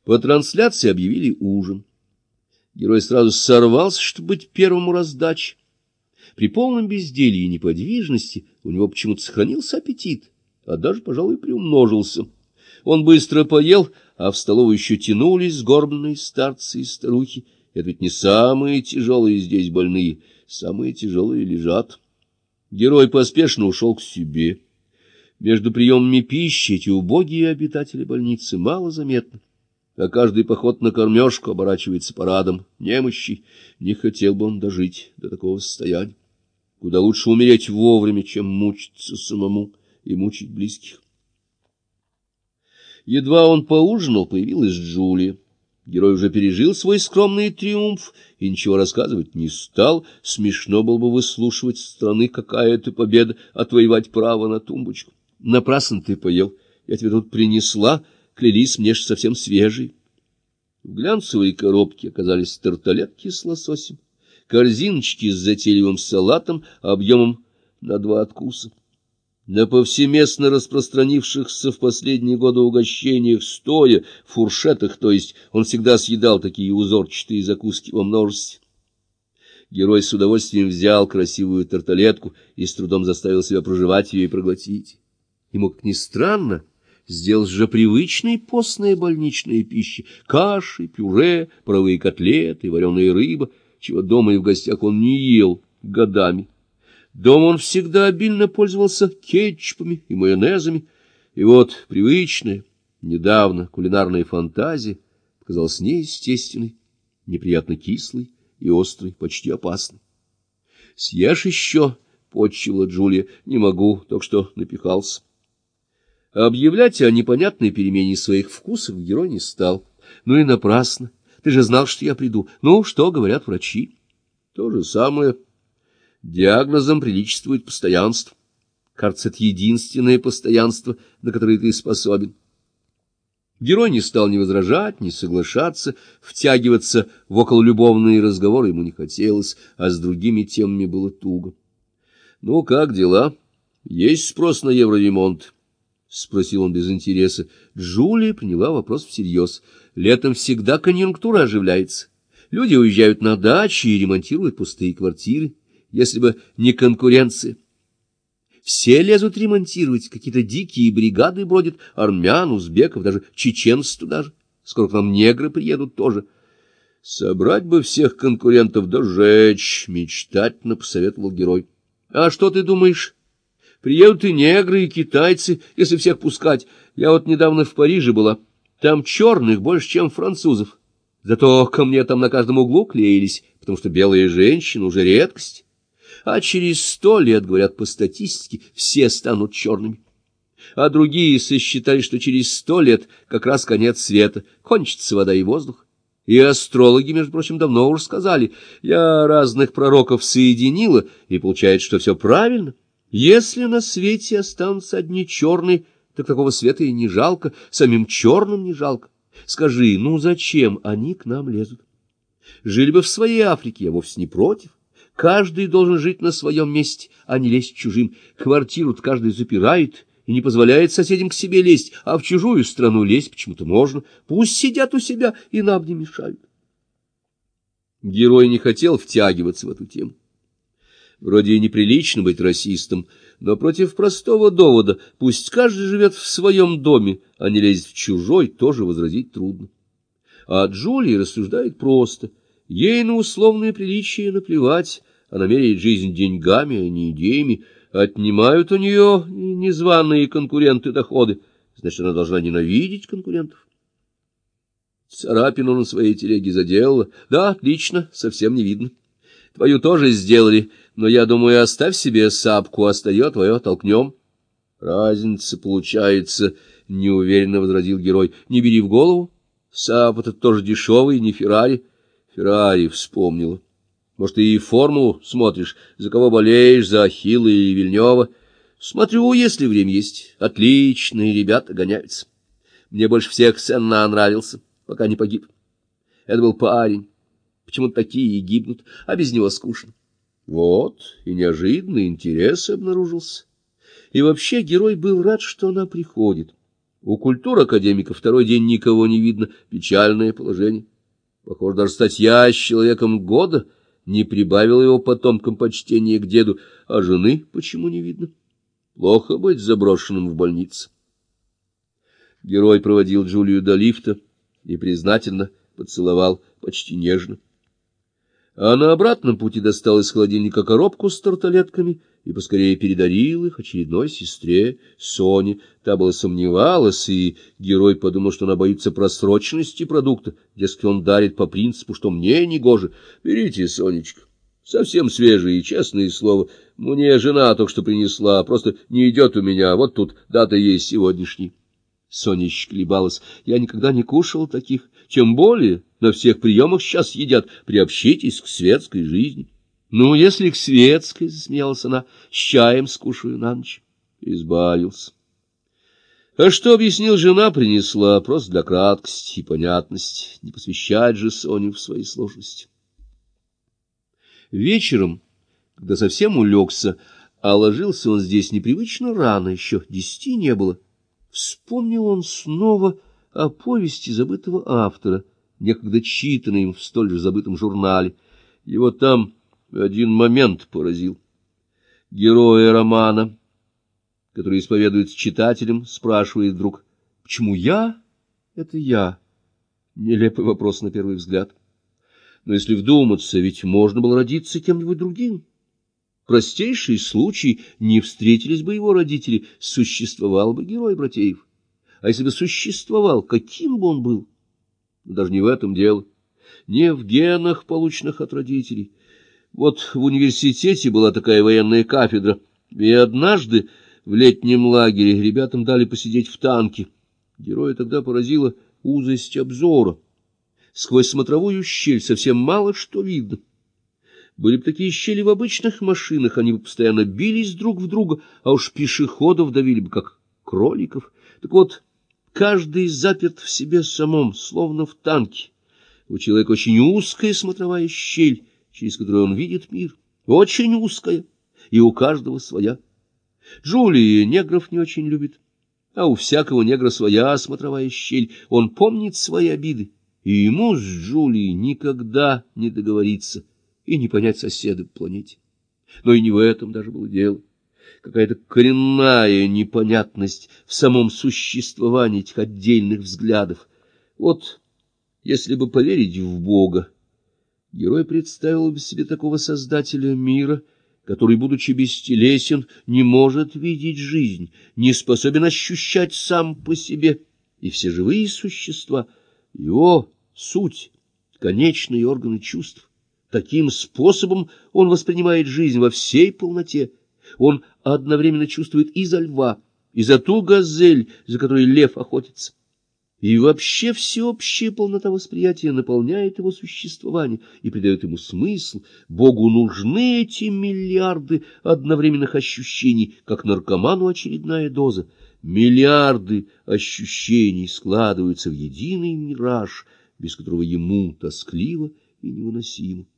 По трансляции объявили ужин. Герой сразу сорвался, чтобы быть первым у раздачи. При полном безделье и неподвижности у него почему-то сохранился аппетит, а даже, пожалуй, приумножился. Он быстро поел, а в столовую еще тянулись сгорбленные старцы и старухи. Это ведь не самые тяжелые здесь больные, самые тяжелые лежат. Герой поспешно ушел к себе. Между приемами пищи эти убогие обитатели больницы мало заметны, а каждый поход на кормежку оборачивается парадом немощи. Не хотел бы он дожить до такого состояния. Куда лучше умереть вовремя, чем мучиться самому и мучить близких. Едва он поужинал, появилась Джулия. Герой уже пережил свой скромный триумф и ничего рассказывать не стал. Смешно было бы выслушивать со стороны, какая это победа отвоевать право на тумбочку. Напрасно ты поел. Я тебе тут принесла, клялись мне, что совсем свежий. В глянцевой коробке оказались тарталетки с лососем, корзиночки с затейливым салатом объемом на 2 откуса. На повсеместно распространившихся в последние годы угощениях стоя, фуршетах, то есть он всегда съедал такие узорчатые закуски во множестве. Герой с удовольствием взял красивую тарталетку и с трудом заставил себя прожевать ее и проглотить. Ему, как ни странно, сделалась же привычной постная больничная пища: каши, пюре, паровые котлеты, вареная рыба, чего дома и в гостях он не ел годами. Дома он всегда обильно пользовался кетчупами и майонезами, и вот привычная, недавно кулинарная фантазия показалась неестественной, неприятно кислой и острой, почти опасной. — Съешь еще? — почила Джулия. — Не могу, только что напихался. Объявлять о непонятной перемене своих вкусов герой не стал. Ну и напрасно. Ты же знал, что я приду. Ну, что говорят врачи? То же самое. Диагнозом приличествует постоянство. Кажется, это единственное постоянство, на которое ты способен. Герой не стал ни возражать, ни соглашаться, втягиваться в окололюбовные разговоры ему не хотелось, а с другими темами было туго. — Ну, как дела? Есть спрос на евроремонт? — спросил он без интереса. Джулия приняла вопрос всерьез. Летом всегда конъюнктура оживляется. Люди уезжают на дачи и ремонтируют пустые квартиры. Если бы не конкуренция. Все лезут ремонтировать, какие-то дикие бригады бродят, армян, узбеков, даже чеченцев туда же. Скоро к нам негры приедут тоже. Собрать бы всех конкурентов да сжечь, мечтательно посоветовал герой. А что ты думаешь? Приедут и негры, и китайцы, если всех пускать. Я вот недавно в Париже была. Там черных больше, чем французов. Зато ко мне там на каждом углу клеились, потому что белые женщины уже редкость. А через 100 лет, говорят по статистике, все станут черными. А другие сосчитали, что через 100 лет как раз конец света, кончится вода и воздух. И астрологи, между прочим, давно уже сказали. Я разных пророков соединила, и получается, что все правильно. Если на свете останутся одни черные, так такого света и не жалко, самим черным не жалко. Скажи, ну зачем они к нам лезут? Жили бы в своей Африке, я вовсе не против. Каждый должен жить на своем месте, а не лезть чужим. Квартиру-то каждый запирает и не позволяет соседям к себе лезть, а в чужую страну лезть почему-то можно. Пусть сидят у себя и нам не мешают. Герой не хотел втягиваться в эту тему. Вроде и неприлично быть расистом, но против простого довода «пусть каждый живет в своем доме, а не лезет в чужой» тоже возразить трудно. А Джулия рассуждает просто. Ей на условные приличия наплевать, она меряет жизнь деньгами, а не идеями. Отнимают у нее незваные конкуренты доходы, значит, она должна ненавидеть конкурентов. Царапину на своей телеге заделала. Да, отлично, совсем не видно. Твою тоже сделали, но, я думаю, оставь себе сапку, а старье твое толкнем. Разница получается, — неуверенно возразил герой. Не бери в голову. Сап-то тоже дешевый, не Феррари. Феррари вспомнила. Может, и формулу смотришь, за кого болеешь, за Ахилла или Вильнёва? Смотрю, если время есть. Отличные ребята гоняются. Мне больше всех Сенна нравился, пока не погиб. Это был парень. Почему-то такие и гибнут, а без него скучно. Вот, и неожиданный интерес обнаружился. И вообще герой был рад, что она приходит. У культур-академика второй день никого не видно, печальное положение. Похоже, даже статья с человеком года не прибавила его потомкам почтения к деду, а жены почему не видно? Плохо быть заброшенным в больнице. Герой проводил Джулию до лифта и признательно поцеловал, почти нежно. А на обратном пути достал из холодильника коробку с тарталетками и поскорее передарил их очередной сестре, Соне. Та была сомневалась, и герой подумал, что она боится просроченности продукта, дескать, он дарит по принципу, что мне негоже. Берите, Сонечка, совсем свежие, честное слово. Мне жена только что принесла, просто не идет у меня, вот тут дата есть сегодняшний. Соня колебалась. Я никогда не кушал таких, тем более на всех приемах сейчас едят. Приобщитесь к светской жизни. Ну, если к светской, — засмеялась она, — с чаем скушаю на ночь. Избавился. А что, объяснил, жена принесла, просто для краткости и понятности, не посвящать же Соню в свои сложности. Вечером, когда совсем улегся, а ложился он здесь непривычно рано, еще 10 не было, вспомнил он снова о повести забытого автора, некогда читанной им в столь же забытом журнале. Его там один момент поразил. Героя романа, который исповедуется читателям, спрашивает вдруг: «Почему я — это я?» Нелепый вопрос на первый взгляд. Но если вдуматься, ведь можно было родиться кем-нибудь другим. Простейший случай, не встретились бы его родители, существовал бы герой Братеев. А если бы существовал, каким бы он был? Но даже не в этом дело. Не в генах, полученных от родителей. Вот в университете была такая военная кафедра, и однажды в летнем лагере ребятам дали посидеть в танке. Героя тогда поразила узость обзора. Сквозь смотровую щель совсем мало что видно. Были бы такие щели в обычных машинах, они бы постоянно бились друг в друга, а уж пешеходов давили бы, как кроликов. Так вот, каждый заперт в себе самом, словно в танке. У человека очень узкая смотровая щель, через которую он видит мир, очень узкая, и у каждого своя. Джулия негров не очень любит, а у всякого негра своя смотровая щель, он помнит свои обиды, и ему с Джулией никогда не договориться и не понять соседа по планете. Но и не в этом даже было дело. Какая-то коренная непонятность в самом существовании этих отдельных взглядов. Вот если бы поверить в Бога, герой представил бы себе такого создателя мира, который, будучи бестелесен, не может видеть жизнь, не способен ощущать сам по себе, и все живые существа, его суть, конечные органы чувств. Таким способом он воспринимает жизнь во всей полноте. Он одновременно чувствует и за льва, и за ту газель, за которой лев охотится. И вообще всеобщая полнота восприятия наполняет его существование и придает ему смысл. Богу нужны эти миллиарды одновременных ощущений, как наркоману очередная доза. Миллиарды ощущений складываются в единый мираж, без которого ему тоскливо и невыносимо.